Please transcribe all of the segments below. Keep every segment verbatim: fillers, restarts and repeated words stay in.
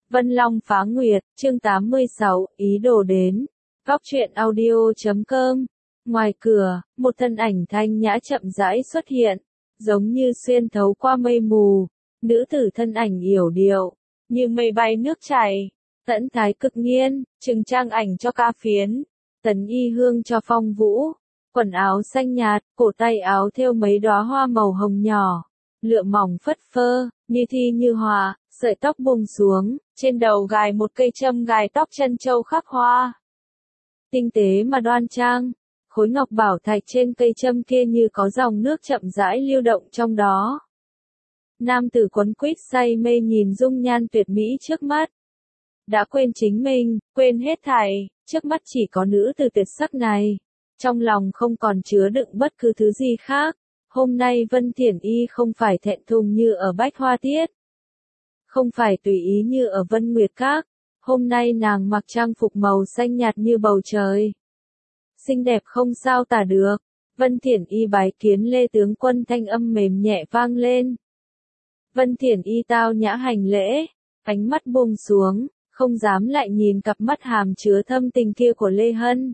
Vân Long Phá Nguyệt, chương tám mươi sáu, ý đồ đến. Góc truyện audio chấm com. Ngoài cửa, một thân ảnh thanh nhã chậm rãi xuất hiện, giống như xuyên thấu qua mây mù. Nữ tử thân ảnh yểu điệu, như mây bay nước chảy. Tẫn thái cực nghiên, trừng trang ảnh cho ca phiến. Tấn y hương cho phong vũ. Quần áo xanh nhạt, cổ tay áo thêu mấy đóa hoa màu hồng nhỏ. Lụa mỏng phất phơ, như thi như họa, sợi tóc buông xuống, trên đầu gài một cây châm gài tóc chân châu khắc hoa. Tinh tế mà đoan trang, khối ngọc bảo thạch trên cây châm kia như có dòng nước chậm rãi lưu động trong đó. Nam tử quấn quýt say mê nhìn dung nhan tuyệt mỹ trước mắt. Đã quên chính mình, quên hết thảy, trước mắt chỉ có nữ tử tuyệt sắc này. Trong lòng không còn chứa đựng bất cứ thứ gì khác. Hôm nay Vân Thiển Y không phải thẹn thùng như ở Bách Hoa Tiết. Không phải tùy ý như ở Vân Nguyệt Các. Hôm nay nàng mặc trang phục màu xanh nhạt như bầu trời. Xinh đẹp không sao tả được. Vân Thiển Y bái kiến Lê tướng quân, thanh âm mềm nhẹ vang lên. Vân Thiển Y tao nhã hành lễ, ánh mắt buông xuống, không dám lại nhìn cặp mắt hàm chứa thâm tình kia của Lê Hân.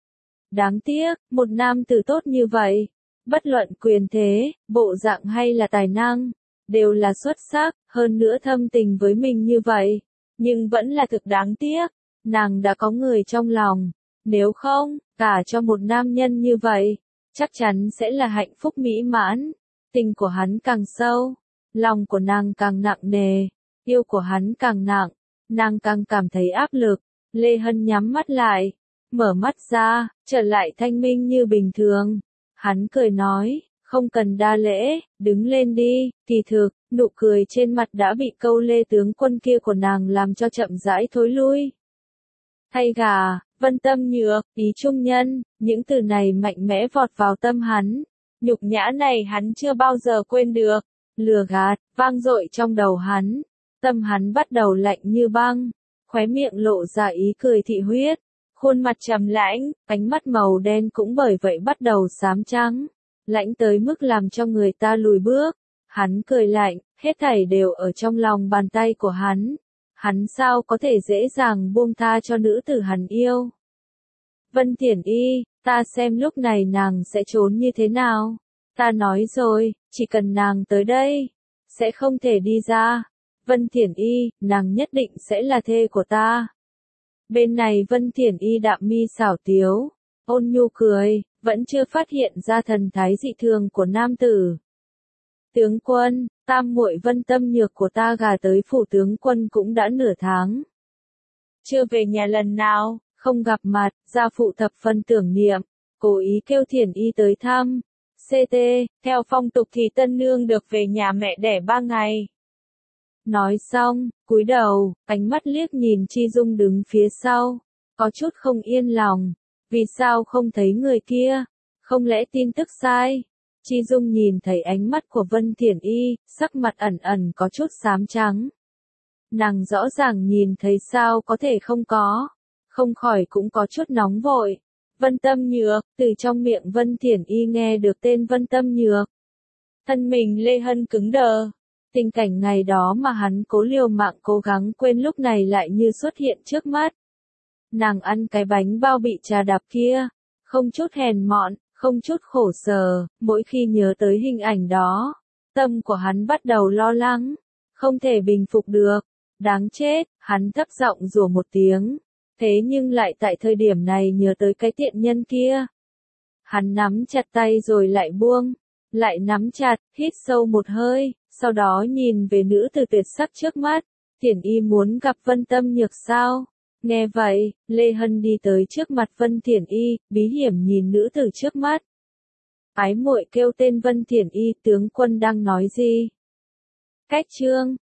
Đáng tiếc, một nam tử tốt như vậy. Bất luận quyền thế, bộ dạng hay là tài năng, đều là xuất sắc, hơn nữa thâm tình với mình như vậy. Nhưng vẫn là thực đáng tiếc, nàng đã có người trong lòng. Nếu không, cả cho một nam nhân như vậy, chắc chắn sẽ là hạnh phúc mỹ mãn. Tình của hắn càng sâu, lòng của nàng càng nặng nề, yêu của hắn càng nặng, nàng càng cảm thấy áp lực. Lê Hân nhắm mắt lại, mở mắt ra, trở lại thanh minh như bình thường. Hắn cười nói, không cần đa lễ, đứng lên đi. Kỳ thực, nụ cười trên mặt đã bị câu Lê tướng quân kia của nàng làm cho chậm rãi thối lui. Thay gà, vân tâm nhược, ý trung nhân, những từ này mạnh mẽ vọt vào tâm hắn. Nhục nhã này hắn chưa bao giờ quên được. Lừa gạt, vang dội trong đầu hắn. Tâm hắn bắt đầu lạnh như băng, khóe miệng lộ ra ý cười thị huyết. Khuôn mặt trầm lãnh, ánh mắt màu đen cũng bởi vậy bắt đầu xám trắng, lãnh tới mức làm cho người ta lùi bước. Hắn cười lạnh, hết thảy đều ở trong lòng bàn tay của hắn. Hắn sao có thể dễ dàng buông tha cho nữ tử hắn yêu. Vân Thiển Y, ta xem lúc này nàng sẽ trốn như thế nào. Ta nói rồi, chỉ cần nàng tới đây, sẽ không thể đi ra. Vân Thiển Y, nàng nhất định sẽ là thê của ta. Bên này Vân Thiển Y đạm mi xảo tiếu, ôn nhu cười, vẫn chưa phát hiện ra thần thái dị thường của nam tử. Tướng quân, tam muội Vân Tâm Nhược của ta gả tới phủ tướng quân cũng đã nửa tháng. Chưa về nhà lần nào, không gặp mặt, gia phụ thập phân tưởng niệm, cố ý kêu Thiển Y tới thăm. xê tê, theo phong tục thì tân nương được về nhà mẹ đẻ ba ngày. Nói xong, cúi đầu, ánh mắt liếc nhìn Chi Dung đứng phía sau, có chút không yên lòng, vì sao không thấy người kia, không lẽ tin tức sai? Chi Dung nhìn thấy ánh mắt của Vân Thiển Y, sắc mặt ẩn ẩn có chút xám trắng. Nàng rõ ràng nhìn thấy sao có thể không có, không khỏi cũng có chút nóng vội. Vân Tâm Nhược, từ trong miệng Vân Thiển Y nghe được tên Vân Tâm Nhược. Thân mình Lê Hân cứng đờ. Tình cảnh ngày đó mà hắn cố liều mạng cố gắng quên lúc này lại như xuất hiện trước mắt. Nàng ăn cái bánh bao bị trà đạp kia, không chút hèn mọn, không chút khổ sở, mỗi khi nhớ tới hình ảnh đó, tâm của hắn bắt đầu lo lắng, không thể bình phục được. Đáng chết, hắn thấp giọng rủa một tiếng, thế nhưng lại tại thời điểm này nhớ tới cái tiện nhân kia. Hắn nắm chặt tay rồi lại buông, lại nắm chặt, hít sâu một hơi. Sau đó nhìn về nữ tử tuyệt sắc trước mắt, Thiển Y muốn gặp Vân Tâm Nhược sao? Nghe vậy, Lê Hân đi tới trước mặt Vân Thiển Y, bí hiểm nhìn nữ tử trước mắt. Ái muội kêu tên Vân Thiển Y, tướng quân đang nói gì? Cách chương